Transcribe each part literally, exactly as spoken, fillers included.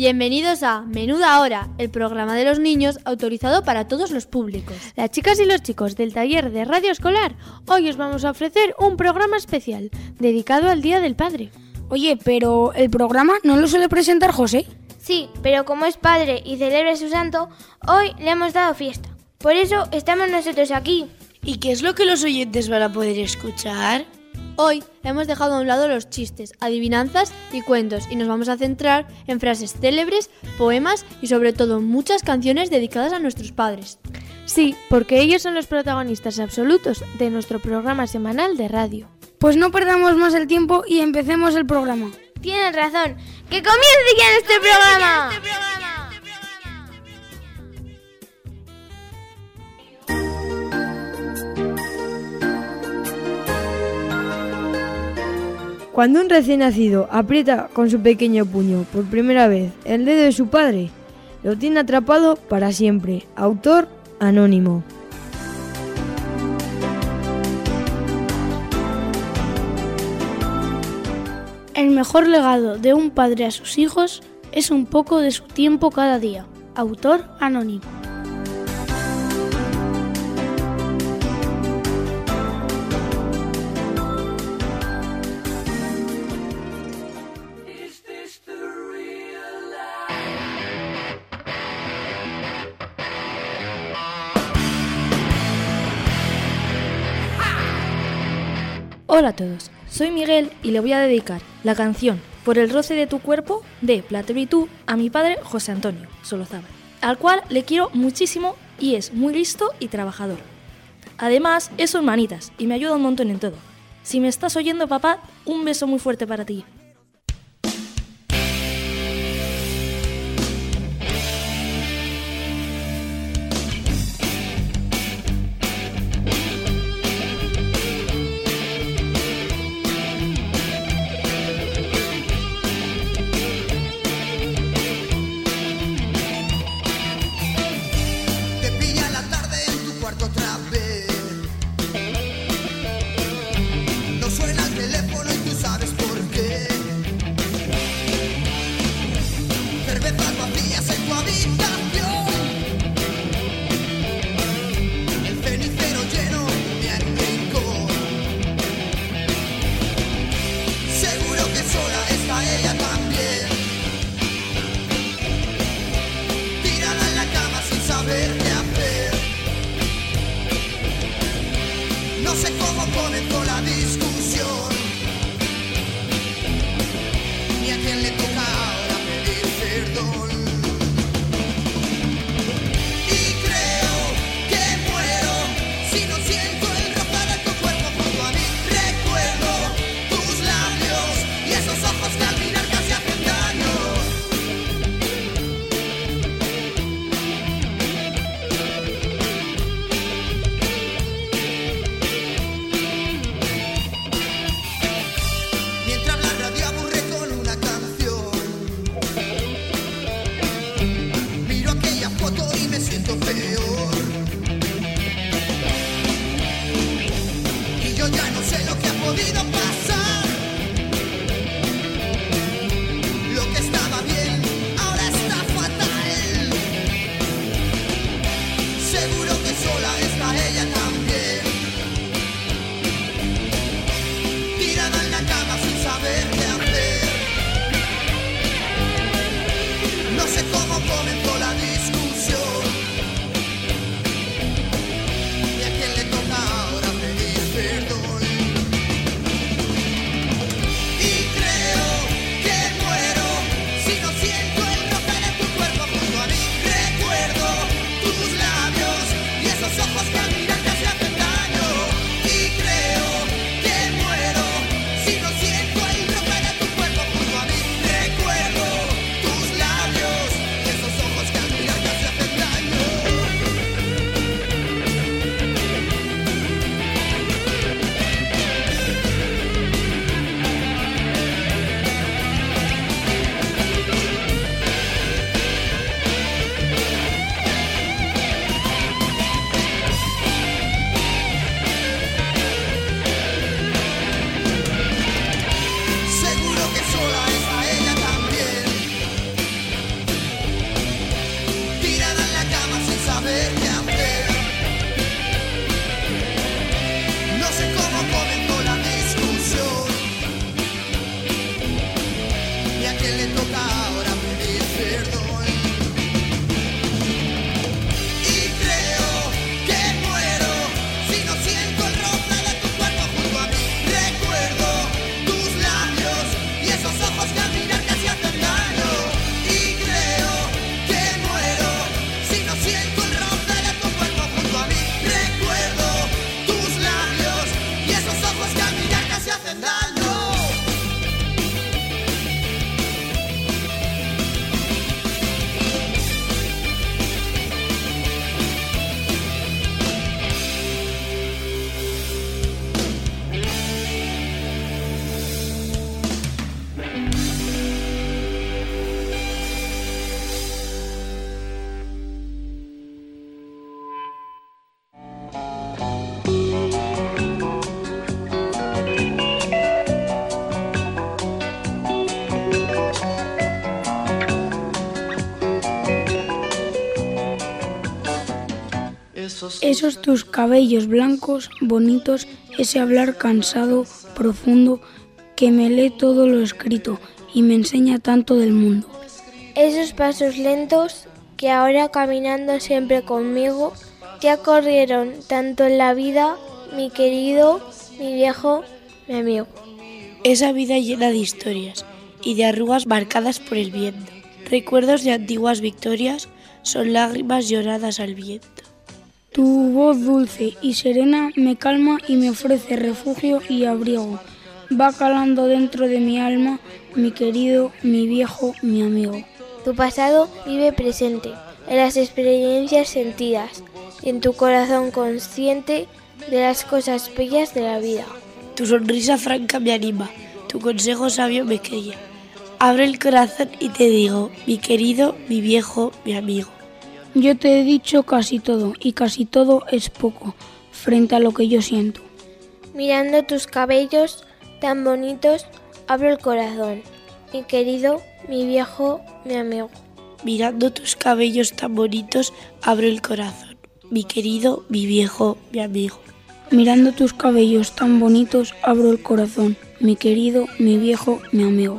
Bienvenidos a Menuda Hora, el programa de los niños autorizado para todos los públicos. Las chicas y los chicos del taller de radio escolar, hoy os vamos a ofrecer un programa especial dedicado al Día del Padre. Oye, pero ¿el programa no lo suele presentar José? Sí, pero como es padre y celebra su santo, hoy le hemos dado fiesta. Por eso estamos nosotros aquí. ¿Y qué es lo que los oyentes van a poder escuchar? Hoy hemos dejado a un lado los chistes, adivinanzas y cuentos y nos vamos a centrar en frases célebres, poemas y sobre todo muchas canciones dedicadas a nuestros padres. Sí, porque ellos son los protagonistas absolutos de nuestro programa semanal de radio. Pues no perdamos más el tiempo y empecemos el programa. Tienes razón, ¡que comience ya este programa! Cuando un recién nacido aprieta con su pequeño puño por primera vez el dedo de su padre, lo tiene atrapado para siempre. Autor anónimo. El mejor legado de un padre a sus hijos es un poco de su tiempo cada día. Autor anónimo. Hola a todos, soy Miguel y le voy a dedicar la canción Por el roce de tu cuerpo de Platero y tú a mi padre José Antonio Solozábal, al cual le quiero muchísimo y es muy listo y trabajador. Además, es un manitas y me ayuda un montón en todo. Si me estás oyendo, papá, un beso muy fuerte para ti. Esos tus cabellos blancos, bonitos, ese hablar cansado, profundo, que me lee todo lo escrito y me enseña tanto del mundo. Esos pasos lentos que ahora caminando siempre conmigo ya corrieron tanto en la vida, mi querido, mi viejo, mi amigo. Esa vida llena de historias y de arrugas marcadas por el viento. Recuerdos de antiguas victorias son lágrimas lloradas al viento. Tu voz dulce y serena me calma y me ofrece refugio y abrigo. Va calando dentro de mi alma, mi querido, mi viejo, mi amigo. Tu pasado vive presente en las experiencias sentidas y en tu corazón consciente de las cosas bellas de la vida. Tu sonrisa franca me anima, tu consejo sabio me cría. Abre el corazón y te digo, mi querido, mi viejo, mi amigo. Yo te he dicho casi todo y casi todo es poco frente a lo que yo siento. Mirando tus cabellos tan bonitos, abro el corazón, mi querido, mi viejo, mi amigo. Mirando tus cabellos tan bonitos, abro el corazón, mi querido, mi viejo, mi amigo. Mirando tus cabellos tan bonitos, abro el corazón, mi querido, mi viejo, mi amigo.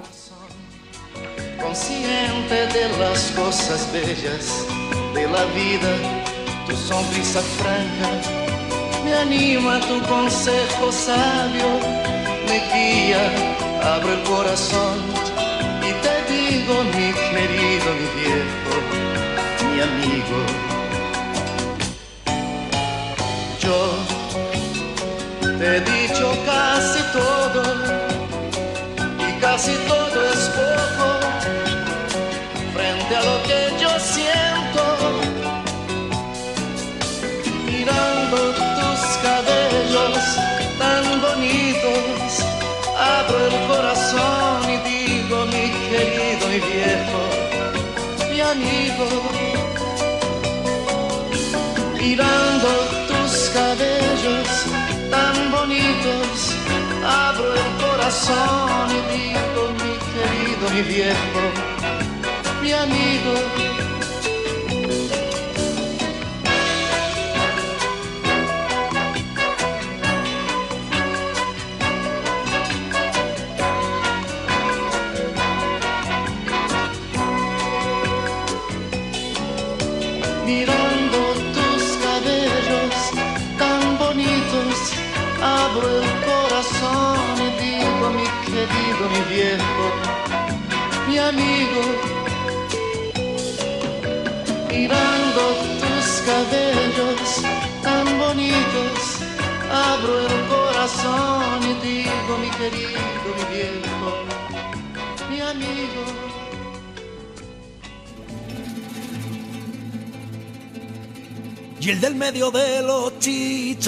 Consciente de las cosas bellas de la vida, tu sonrisa franca me anima, tu consejo sabio me guía. Abro el corazón y te digo, mi querido, mi viejo, mi amigo. Yo te he dicho casi todo y casi todo es poco frente a lo que yo siento. Mirando tus cabellos tan bonitos, abro el corazón y digo, mi querido, mi viejo, mi amigo. Mirando tus cabellos tan bonitos, abro el corazón y digo, mi querido, mi viejo, mi amigo. Mirando tus cabellos tan bonitos, abro el corazón y digo, mi querido, mi viejo, mi amigo. Mirando tus cabellos tan bonitos, abro el corazón y digo, mi querido, mi viejo, mi amigo. Y el del medio de los chichos.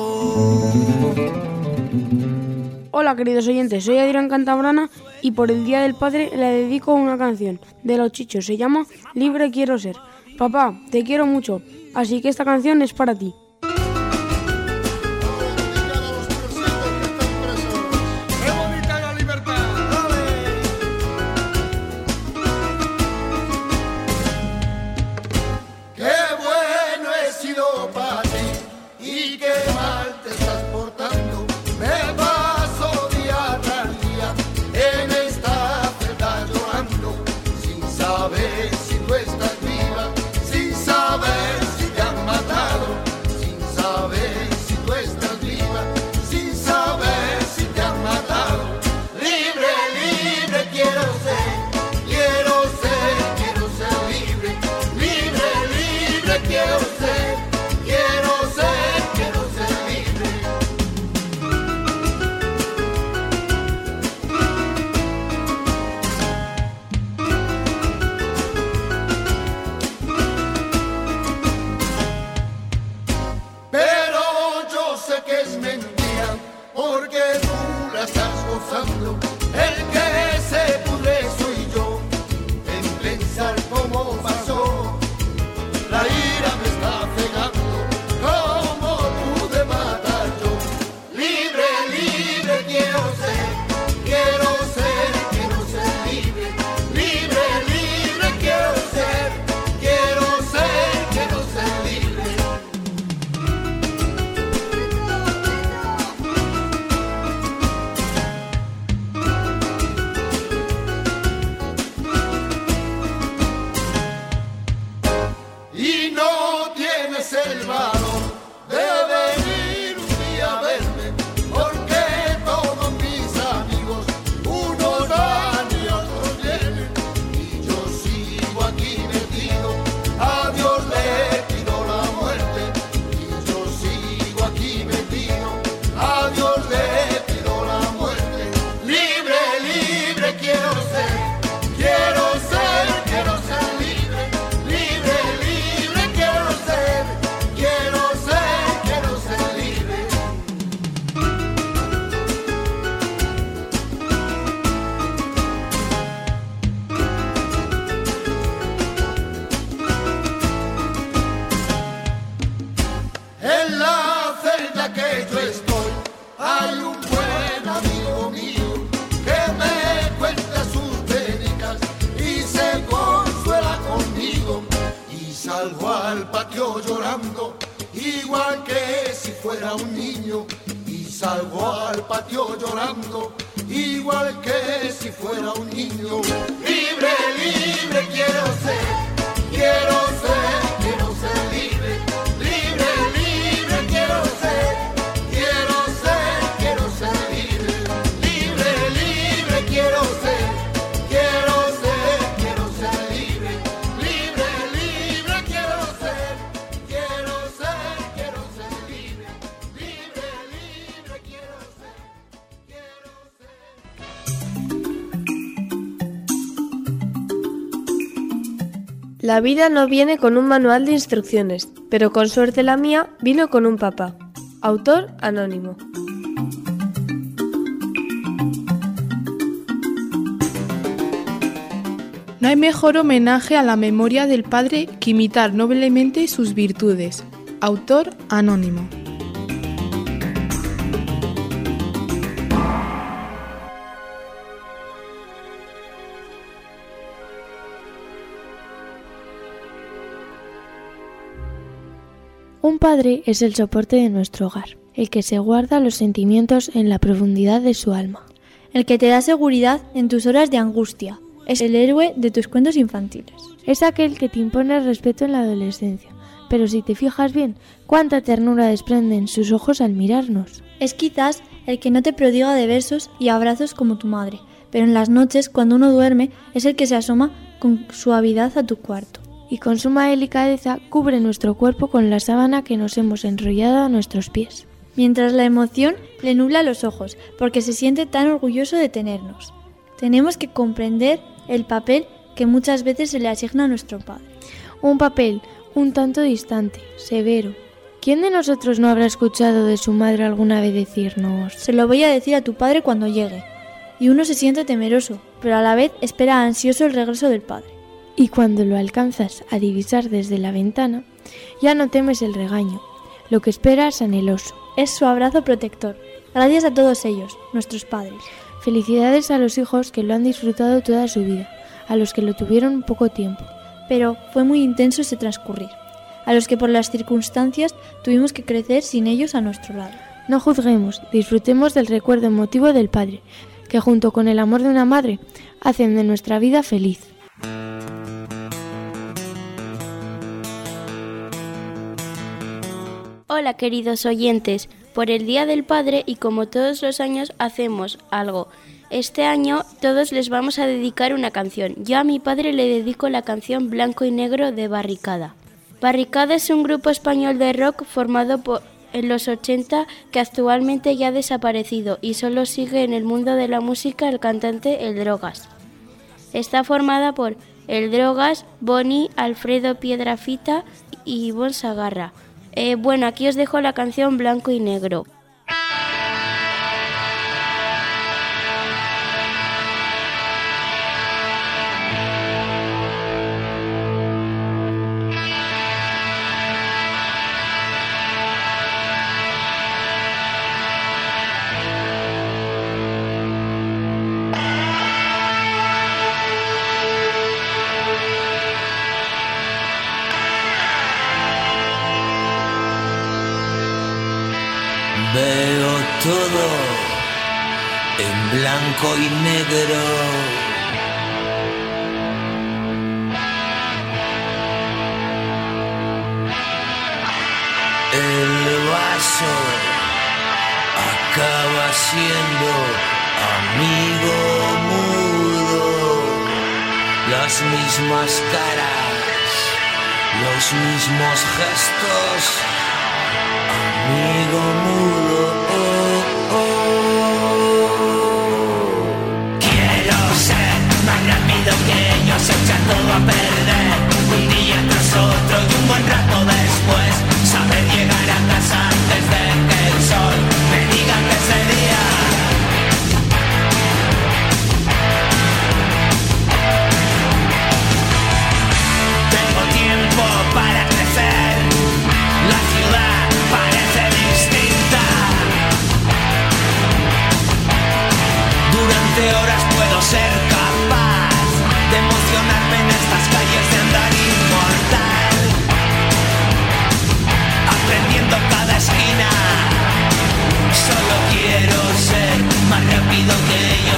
Hola queridos oyentes, soy Adrián Cantabrana y por el Día del Padre le dedico una canción de Los Chichos, se llama Libre quiero ser. Papá, te quiero mucho, así que esta canción es para ti. llorando, igual que si fuera un niño. Y salgo al patio llorando, igual que si fuera un niño. Libre, libre quiero ser, quiero ser, quiero ser libre. Libre, libre quiero ser, quiero ser, quiero ser libre. Libre, libre quiero ser, quiero ser, quiero ser libre. Libre, libre quiero ser, quiero ser, quiero ser libre. Libre, libre quiero ser, quiero ser. La vida no viene con un manual de instrucciones, pero con suerte la mía vino con un papá. Autor anónimo. No hay mejor homenaje a la memoria del padre que imitar noblemente sus virtudes. Autor anónimo. Un padre es el soporte de nuestro hogar, el que se guarda los sentimientos en la profundidad de su alma. El que te da seguridad en tus horas de angustia. Es el héroe de tus cuentos infantiles. Es aquel que te impone respeto en la adolescencia, pero si te fijas bien, cuánta ternura desprenden sus ojos al mirarnos. Es quizás el que no te prodiga de besos y abrazos como tu madre, pero en las noches, cuando uno duerme, es el que se asoma con suavidad a tu cuarto. Y con suma delicadeza cubre nuestro cuerpo con la sábana que nos hemos enrollado a nuestros pies. Mientras la emoción le nubla los ojos, porque se siente tan orgulloso de tenernos. Tenemos que comprender el papel que muchas veces se le asigna a nuestro padre. Un papel un tanto distante, severo. ¿Quién de nosotros no habrá escuchado de su madre alguna vez decirnos: se lo voy a decir a tu padre cuando llegue? Y uno se siente temeroso, pero a la vez espera ansioso el regreso del padre. Y cuando lo alcanzas a divisar desde la ventana, ya no temes el regaño, lo que esperas anheloso. Es su abrazo protector. Gracias a todos ellos, nuestros padres. Felicidades a los hijos que lo han disfrutado toda su vida, a los que lo tuvieron poco tiempo. Pero fue muy intenso ese transcurrir, a los que por las circunstancias tuvimos que crecer sin ellos a nuestro lado. No juzguemos, disfrutemos del recuerdo emotivo del padre, que junto con el amor de una madre, hacen de nuestra vida feliz. Hola queridos oyentes, por el Día del Padre y como todos los años hacemos algo. Este año todos les vamos a dedicar una canción. Yo a mi padre le dedico la canción Blanco y Negro de Barricada. Barricada es un grupo español de rock formado por, en los ochenta que actualmente ya ha desaparecido y solo sigue en el mundo de la música el cantante El Drogas. Está formada por El Drogas, Boni, Alfredo Piedrafita y Ivonne Sagarra. Eh, bueno, aquí os dejo la canción Blanco y Negro. Veo todo en blanco y negro. El vaso acaba siendo amigo mudo. Las mismas caras, los mismos gestos. Amigo mudo, oh, oh. Quiero ser más rápido que ellos, echar todo a perder. Un día tras otro y un buen rato después, saber llegar a casa antes de que el sol me diga que es el día. Tengo tiempo para crecer, la ciudad parece distinta.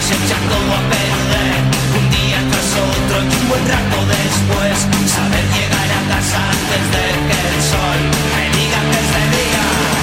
se echa todo a perder. Un día tras otro y un buen rato después, saber llegar a casa antes de que el sol me diga que es de día.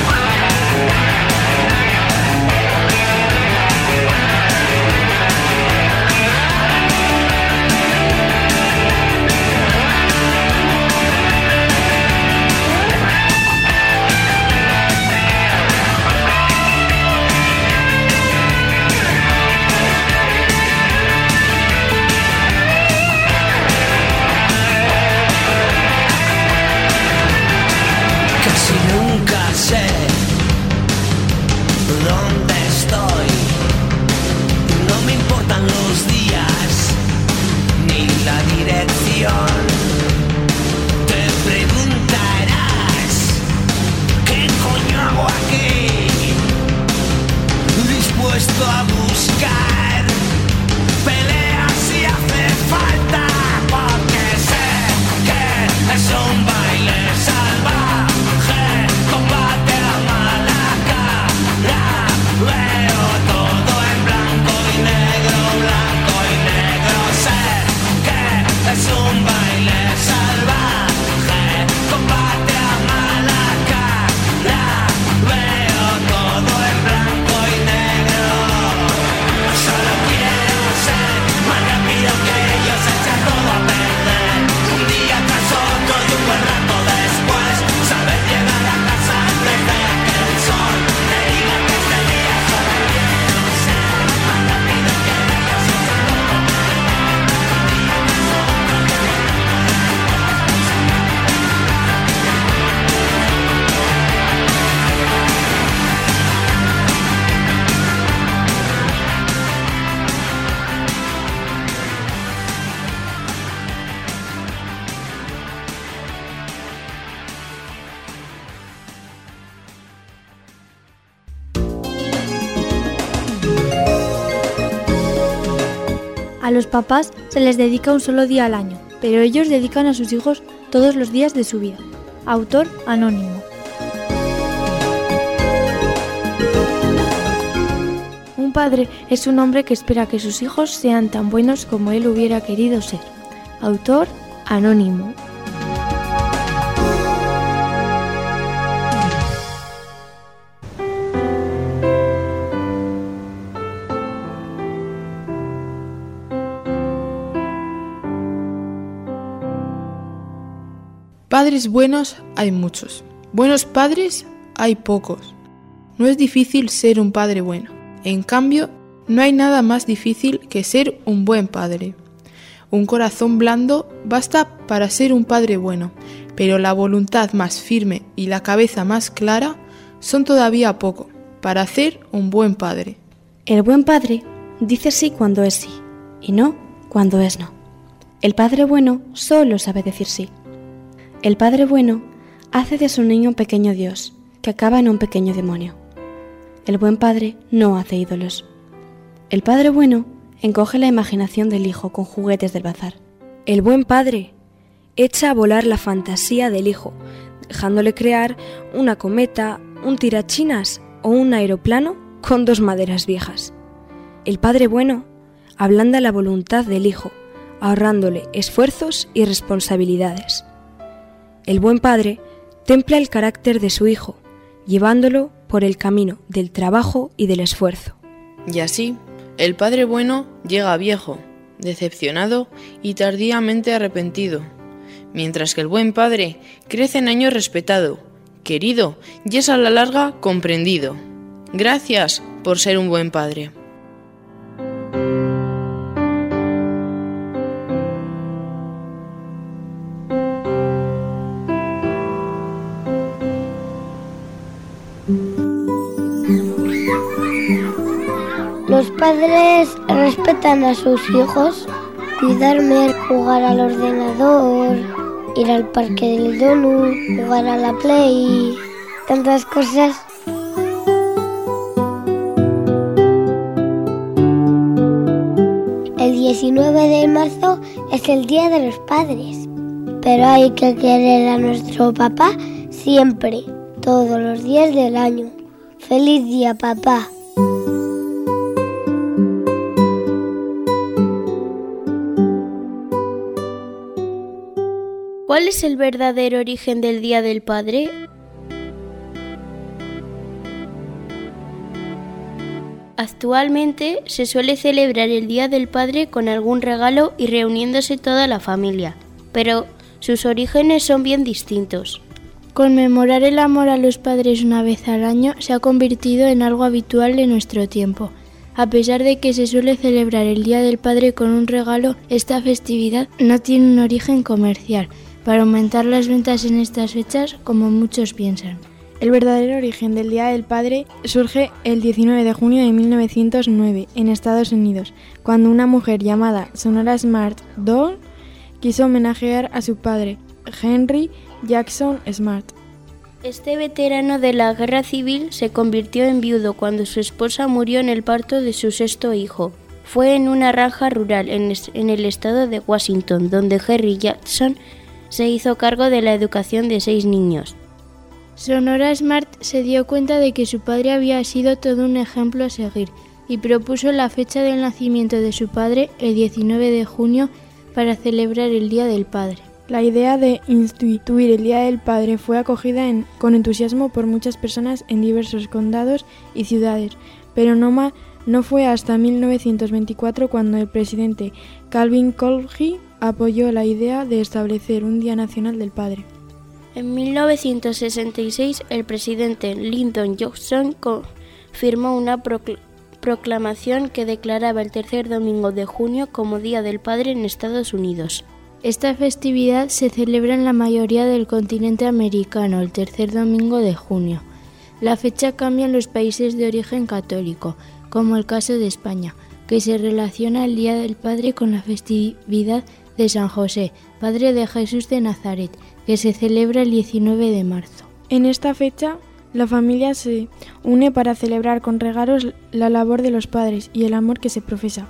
A los papás se les dedica un solo día al año, pero ellos dedican a sus hijos todos los días de su vida. Autor anónimo. Un padre es un hombre que espera que sus hijos sean tan buenos como él hubiera querido ser. Autor anónimo. Padres buenos hay muchos. Buenos padres hay pocos. No es difícil ser un padre bueno. En cambio, no hay nada más difícil que ser un buen padre. Un corazón blando basta para ser un padre bueno, pero la voluntad más firme y la cabeza más clara son todavía poco para hacer un buen padre. El buen padre dice sí cuando es sí y no cuando es no. El padre bueno solo sabe decir sí. El padre bueno hace de su niño un pequeño Dios, que acaba en un pequeño demonio. El buen padre no hace ídolos. El padre bueno encoge la imaginación del hijo con juguetes del bazar. El buen padre echa a volar la fantasía del hijo, dejándole crear una cometa, un tirachinas o un aeroplano con dos maderas viejas. El padre bueno ablanda la voluntad del hijo, ahorrándole esfuerzos y responsabilidades. El buen padre templa el carácter de su hijo, llevándolo por el camino del trabajo y del esfuerzo. Y así, el padre bueno llega viejo, decepcionado y tardíamente arrepentido, mientras que el buen padre crece en años respetado, querido y es a la larga comprendido. Gracias por ser un buen padre. Los padres respetan a sus hijos, cuidarme, jugar al ordenador, ir al parque del donut, jugar a la play, tantas cosas. El diecinueve de marzo es el Día de los Padres, pero hay que querer a nuestro papá siempre, todos los días del año. ¡Feliz día, papá! ¿Cuál es el verdadero origen del Día del Padre? Actualmente se suele celebrar el Día del Padre con algún regalo y reuniéndose toda la familia, pero sus orígenes son bien distintos. Conmemorar el amor a los padres una vez al año se ha convertido en algo habitual en nuestro tiempo. A pesar de que se suele celebrar el Día del Padre con un regalo, esta festividad no tiene un origen comercial, para aumentar las ventas en estas fechas, como muchos piensan. El verdadero origen del Día del Padre surge el diecinueve de junio de mil novecientos nueve en Estados Unidos, cuando una mujer llamada Sonora Smart Doll quiso homenajear a su padre, Henry Jackson Smart. Este veterano de la guerra civil se convirtió en viudo cuando su esposa murió en el parto de su sexto hijo. Fue en una granja rural en, en el estado de Washington, donde Henry Jackson se hizo cargo de la educación de seis niños. Sonora Smart se dio cuenta de que su padre había sido todo un ejemplo a seguir y propuso la fecha del nacimiento de su padre, el diecinueve de junio, para celebrar el Día del Padre. La idea de instituir el Día del Padre fue acogida en, con entusiasmo por muchas personas en diversos condados y ciudades, pero no, ma, no fue hasta mil novecientos veinticuatro cuando el presidente Calvin Coolidge apoyó la idea de establecer un Día Nacional del Padre. En mil novecientos sesenta y seis, el presidente Lyndon Johnson firmó una procl- proclamación que declaraba el tercer domingo de junio como Día del Padre en Estados Unidos. Esta festividad se celebra en la mayoría del continente americano el tercer domingo de junio. La fecha cambia en los países de origen católico, como el caso de España, que se relaciona el Día del Padre con la festividad de San José, padre de Jesús de Nazaret, que se celebra el diecinueve de marzo. En esta fecha, la familia se une para celebrar con regalos la labor de los padres y el amor que se profesa.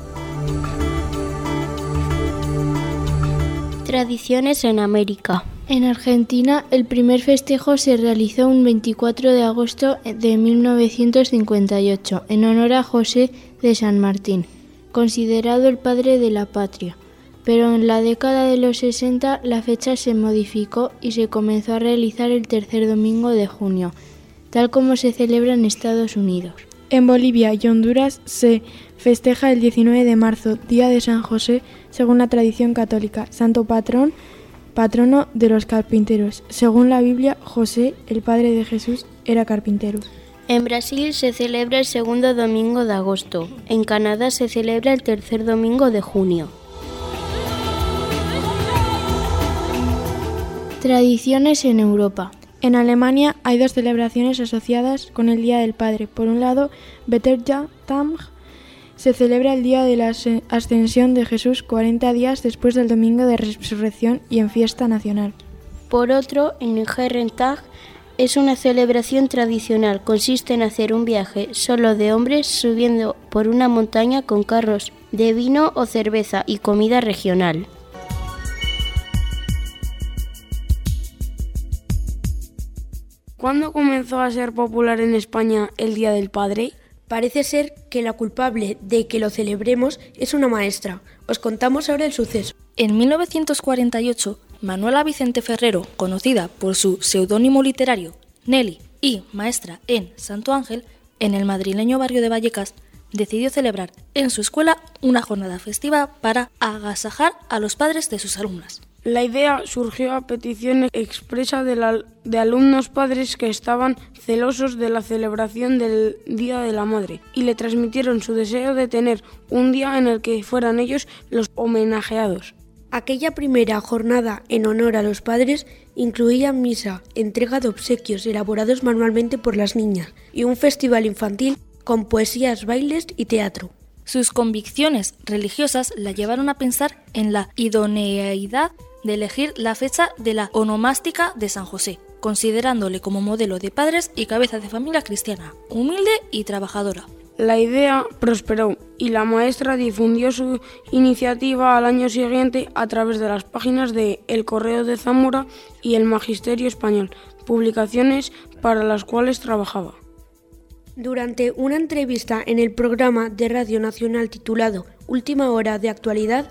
Tradiciones en América. En Argentina, el primer festejo se realizó un veinticuatro de agosto de mil novecientos cincuenta y ocho, en honor a José de San Martín, considerado el padre de la patria. Pero en la década de los sesenta la fecha se modificó y se comenzó a realizar el tercer domingo de junio, tal como se celebra en Estados Unidos. En Bolivia y Honduras se festeja el diecinueve de marzo, Día de San José, según la tradición católica, santo patrón, patrono de los carpinteros. Según la Biblia, José, el padre de Jesús, era carpintero. En Brasil se celebra el segundo domingo de agosto. En Canadá se celebra el tercer domingo de junio. Tradiciones en Europa. En Alemania hay dos celebraciones asociadas con el Día del Padre. Por un lado, Bettertag se celebra el día de la ascensión de Jesús, cuarenta días después del domingo de resurrección y en fiesta nacional. Por otro, en el Herrentag es una celebración tradicional. Consiste en hacer un viaje solo de hombres subiendo por una montaña con carros de vino o cerveza y comida regional. ¿Cuándo comenzó a ser popular en España el Día del Padre? Parece ser que la culpable de que lo celebremos es una maestra. Os contamos ahora el suceso. En mil novecientos cuarenta y ocho, Manuela Vicente Ferrero, conocida por su seudónimo literario Nelly y maestra en Santo Ángel, en el madrileño barrio de Vallecas, decidió celebrar en su escuela una jornada festiva para agasajar a los padres de sus alumnas. La idea surgió a petición expresa de, la, de alumnos padres que estaban celosos de la celebración del Día de la Madre y le transmitieron su deseo de tener un día en el que fueran ellos los homenajeados. Aquella primera jornada en honor a los padres incluía misa, entrega de obsequios elaborados manualmente por las niñas y un festival infantil con poesías, bailes y teatro. Sus convicciones religiosas la llevaron a pensar en la idoneidad de elegir la fecha de la onomástica de San José, considerándole como modelo de padres y cabeza de familia cristiana, humilde y trabajadora. La idea prosperó y la maestra difundió su iniciativa al año siguiente a través de las páginas de El Correo de Zamora y El Magisterio Español, publicaciones para las cuales trabajaba. Durante una entrevista en el programa de Radio Nacional titulado Última Hora de Actualidad,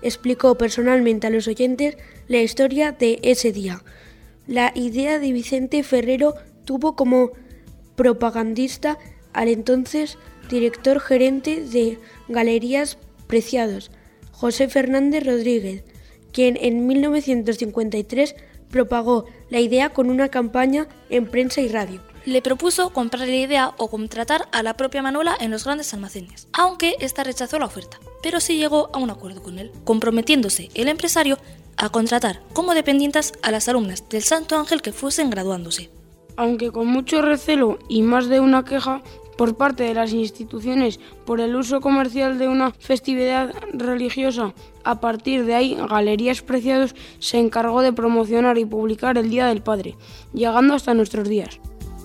explicó personalmente a los oyentes la historia de ese día. La idea de Vicente Ferrero tuvo como propagandista al entonces director gerente de Galerías Preciados, José Fernández Rodríguez, quien en mil novecientos cincuenta y tres propagó la idea con una campaña en prensa y radio. Le propuso comprar la idea o contratar a la propia Manuela en los grandes almacenes, aunque ésta rechazó la oferta, pero sí llegó a un acuerdo con él, comprometiéndose el empresario a contratar como dependientas a las alumnas del Santo Ángel que fuesen graduándose. Aunque con mucho recelo y más de una queja por parte de las instituciones por el uso comercial de una festividad religiosa, a partir de ahí Galerías Preciados se encargó de promocionar y publicar el Día del Padre, llegando hasta nuestros días.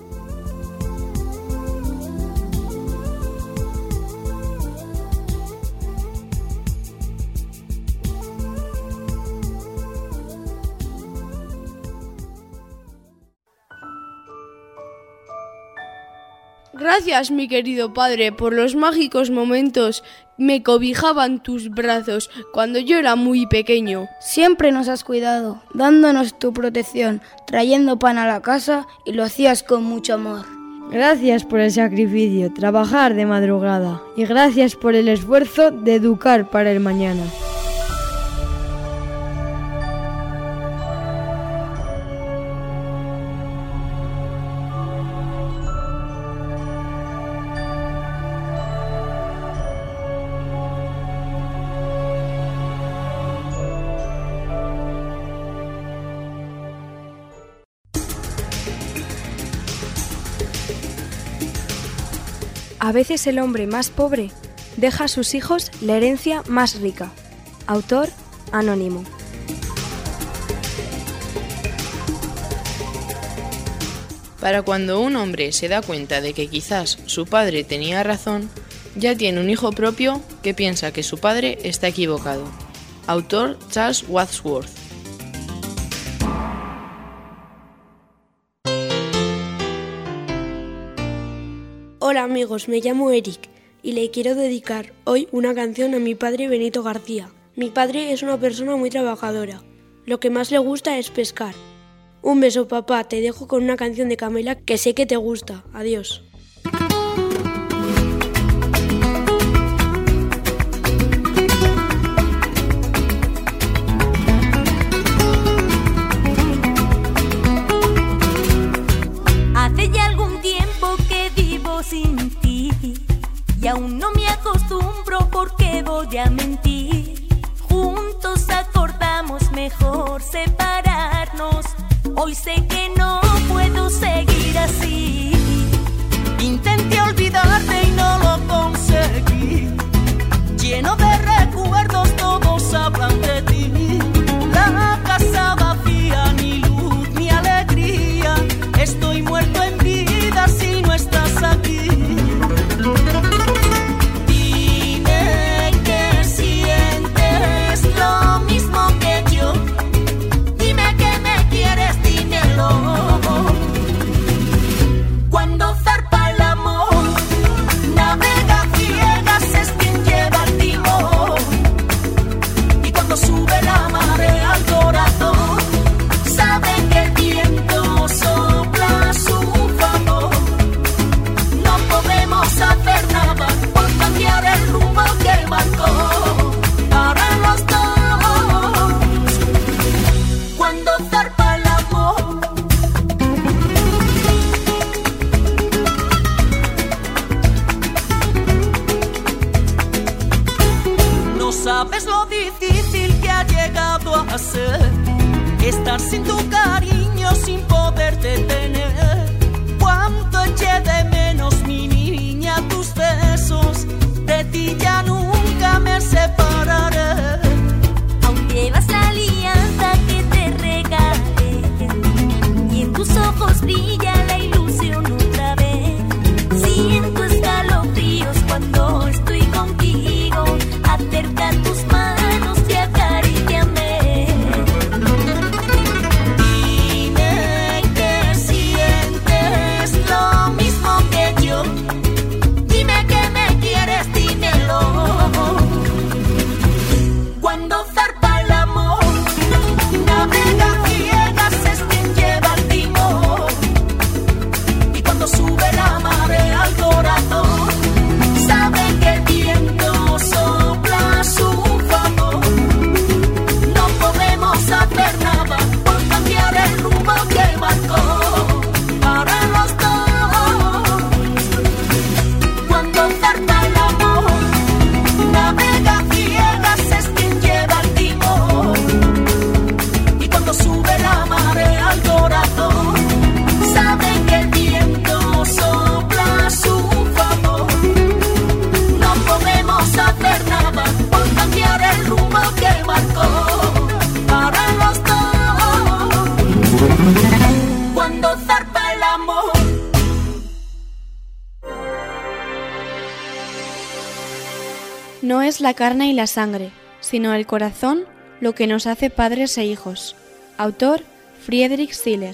Gracias, mi querido padre, por los mágicos momentos. Me cobijaban tus brazos cuando yo era muy pequeño. Siempre nos has cuidado, dándonos tu protección, trayendo pan a la casa y lo hacías con mucho amor. Gracias por el sacrificio, trabajar de madrugada y gracias por el esfuerzo de educar para el mañana. A veces el hombre más pobre deja a sus hijos la herencia más rica. Autor anónimo. Para cuando un hombre se da cuenta de que quizás su padre tenía razón, ya tiene un hijo propio que piensa que su padre está equivocado. Autor Charles Wadsworth. Hola amigos, me llamo Eric y le quiero dedicar hoy una canción a mi padre Benito García. Mi padre es una persona muy trabajadora. Lo que más le gusta es pescar. Un beso, papá, te dejo con una canción de Camela que sé que te gusta. Adiós. Hace ya algún tiempo que vivo sin ti y aún no me acostumbro porque voy a mentir. Juntos acordamos mejor separarnos. Hoy sé que no puedo seguir así. Intenté olvidarte y no lo conseguí. Lleno de recuerdos todos hablan de ti. La casa vacía, ni luz ni alegría. Estoy muerto en vida si no estás aquí. Dime que sientes lo mismo que yo. Dime que me quieres, dímelo. Cuando zarpa el amor, navega ciegas es quien lleva el timón. Y cuando sube la marea al corazón, sabe que el viento sopla a su favor. No podemos hacer nada por cambiar el rumbo que marcó para los dos. Cuando zarpa el amor, no sabes lo difícil que ha llegado a ser estar sin tu cariño, sin poderte tener. Cuánto eché de menos, mi niña, tus besos. De ti ya nunca me separaré. Aún llevas la alianza que te regalé y en tus ojos brilla la ilusión otra vez. Siento escalofríos cuando estoy contigo. Acerca tus manos y acaríciame. Dime que si No es la carne y la sangre, sino el corazón lo que nos hace padres e hijos. Autor Friedrich Schiller.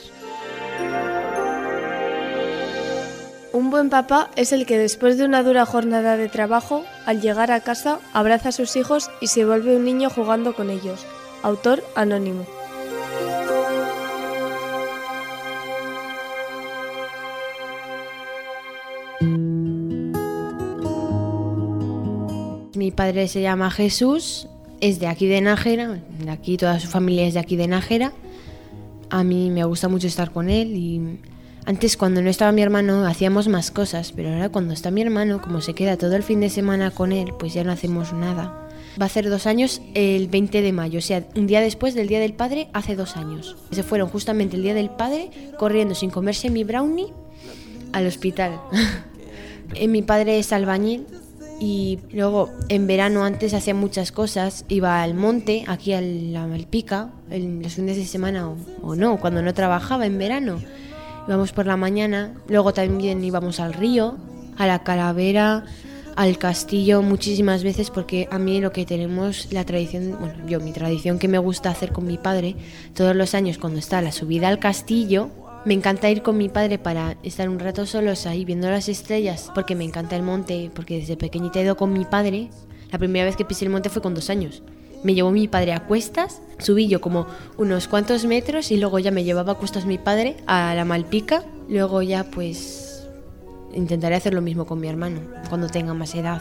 Un buen papá es el que después de una dura jornada de trabajo, al llegar a casa, abraza a sus hijos y se vuelve un niño jugando con ellos. Autor anónimo. Mi padre se llama Jesús, es de aquí de Nájera, de aquí toda su familia es de aquí de Nájera. A mí me gusta mucho estar con él y antes cuando no estaba mi hermano hacíamos más cosas, pero ahora cuando está mi hermano, como se queda todo el fin de semana con él, pues ya no hacemos nada. Va a hacer dos años el veinte de mayo, o sea, un día después del Día del Padre, hace dos años. Se fueron justamente el Día del Padre corriendo sin comerse mi brownie al hospital. Mi padre es albañil. Y luego en verano antes hacía muchas cosas, iba al monte, aquí a la Malpica, en los fines de semana o, o no, cuando no trabajaba en verano. Íbamos por la mañana, luego también íbamos al río, a la Calavera, al castillo muchísimas veces porque a mí lo que tenemos, la tradición, bueno, yo mi tradición que me gusta hacer con mi padre, todos los años cuando está la subida al castillo, me encanta ir con mi padre para estar un rato solos ahí viendo las estrellas, porque me encanta el monte, porque desde pequeñita he ido con mi padre. La primera vez que pisé el monte fue con dos años. Me llevó mi padre a cuestas, subí yo como unos cuantos metros y luego ya me llevaba a cuestas mi padre a la Malpica. Luego ya pues intentaré hacer lo mismo con mi hermano cuando tenga más edad.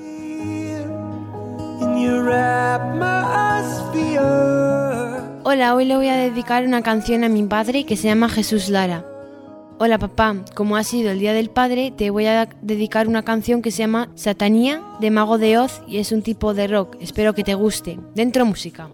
Hola, hoy le voy a dedicar una canción a mi padre que se llama Jesús Lara. Hola papá, como ha sido el Día del Padre, te voy a dedicar una canción que se llama Satanía de Mago de Oz y es un tipo de rock. Espero que te guste. Dentro música.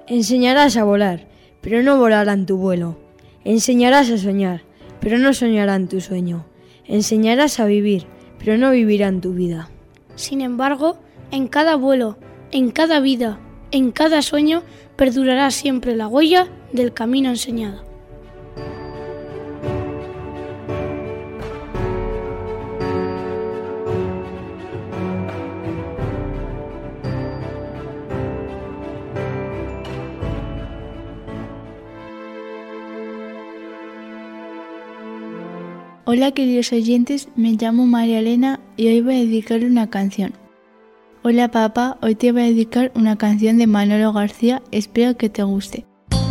Enseñarás a volar, pero no volarán tu vuelo. Enseñarás a soñar, pero no soñarán tu sueño. Enseñarás a vivir, pero no vivirán tu vida. Sin embargo, en cada vuelo, en cada vida, en cada sueño, perdurará siempre la huella del camino enseñado. Hola queridos oyentes, me llamo María Elena y hoy voy a dedicarle una canción. Hola papá, hoy te voy a dedicar una canción de Manolo García, espero que te guste.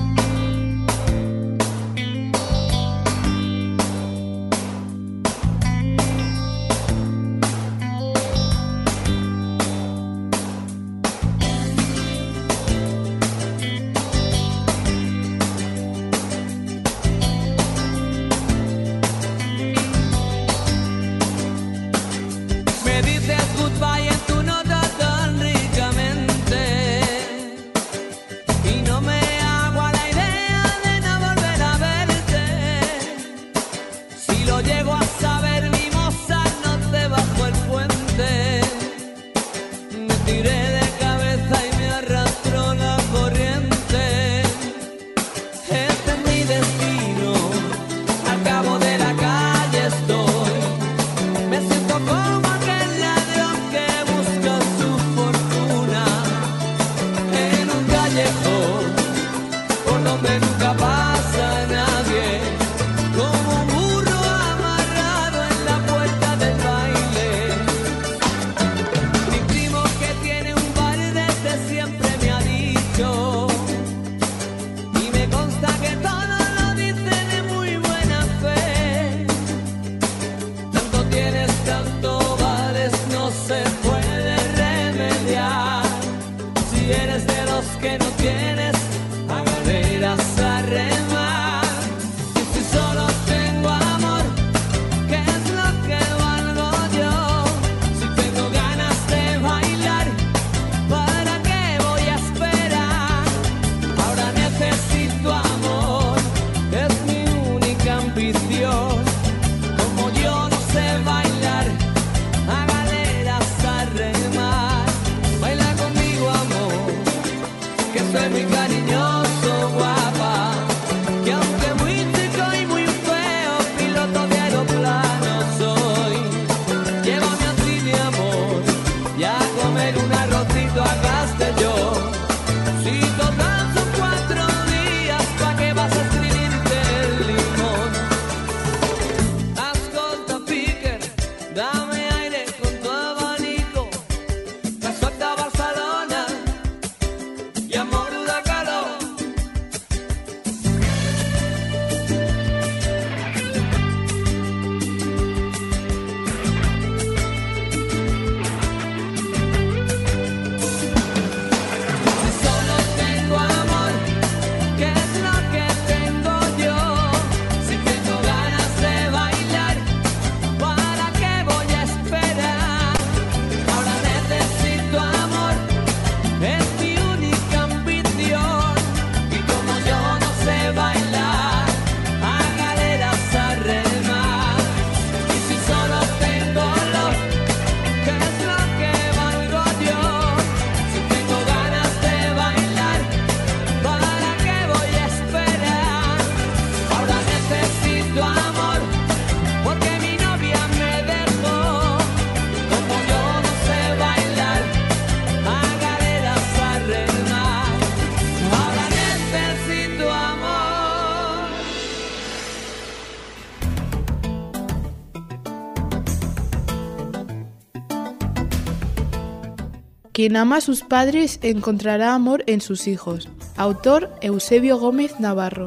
Quien ama a sus padres encontrará amor en sus hijos. Autor Eusebio Gómez Navarro.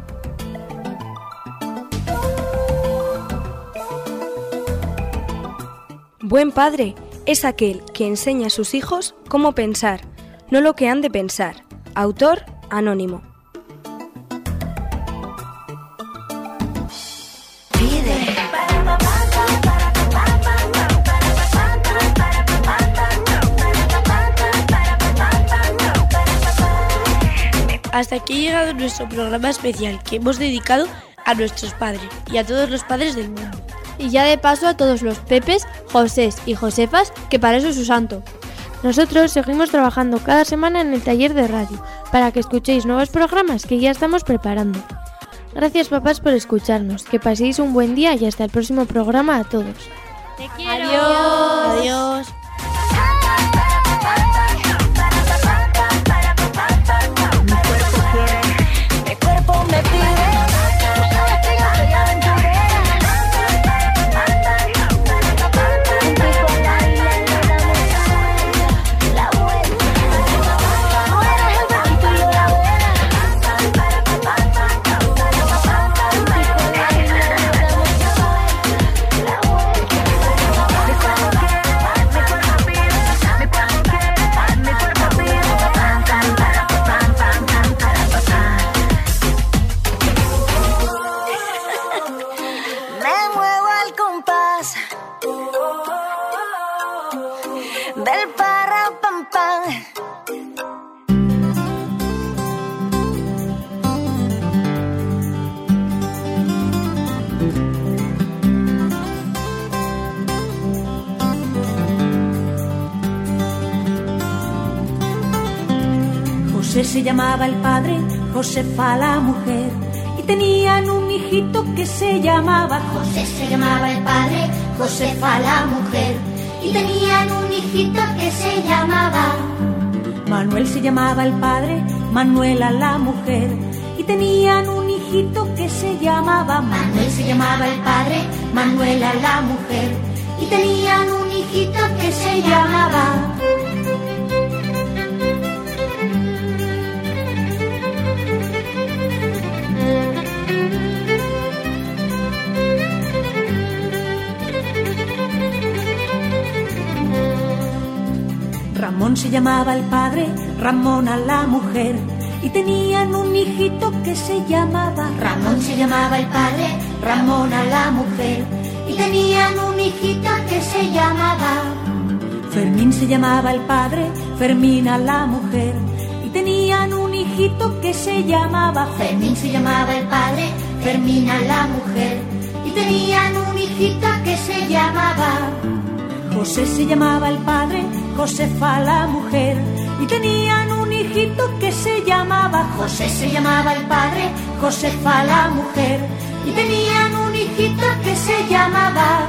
Buen padre es aquel que enseña a sus hijos cómo pensar, no lo que han de pensar. Autor anónimo. hasta aquí ha llegado nuestro programa especial que hemos dedicado a nuestros padres y a todos los padres del mundo. Y ya de paso a todos los Pepes, Josés y Josefas, que para eso es su santo. Nosotros seguimos trabajando cada semana en el taller de radio, para que escuchéis nuevos programas que ya estamos preparando. Gracias, papás, por escucharnos, que paséis un buen día y hasta el próximo programa a todos. Te quiero. Adiós. Adiós. Mi cuerpo me pide. Del para pam pam. José se llamaba el padre, Josefa la mujer, y tenían un hijito que se llamaba José. Se llamaba el padre, Josefa la mujer, y tenían un hijito que se llamaba Manuel. Se llamaba el padre, Manuela la mujer, y tenían un hijito que se llamaba Manuel. Se llamaba el padre, Manuela la mujer, y tenían un hijito que se llamaba Ramón. Se llamaba el padre, Ramona la mujer, y tenían un hijito que se llamaba Ramón. Se llamaba el padre, Ramona la mujer, y tenían un hijito que se llamaba Fermín. Se llamaba el padre, Fermina la mujer, y tenían un hijito que se llamaba Fermín. Se llamaba el padre, Fermina la mujer, y tenían un hijito que se llamaba José. Se llamaba el padre, Josefa la mujer, y tenían un hijito que se llamaba José. Se llamaba el padre, Josefa la mujer, y tenían un hijito que se llamaba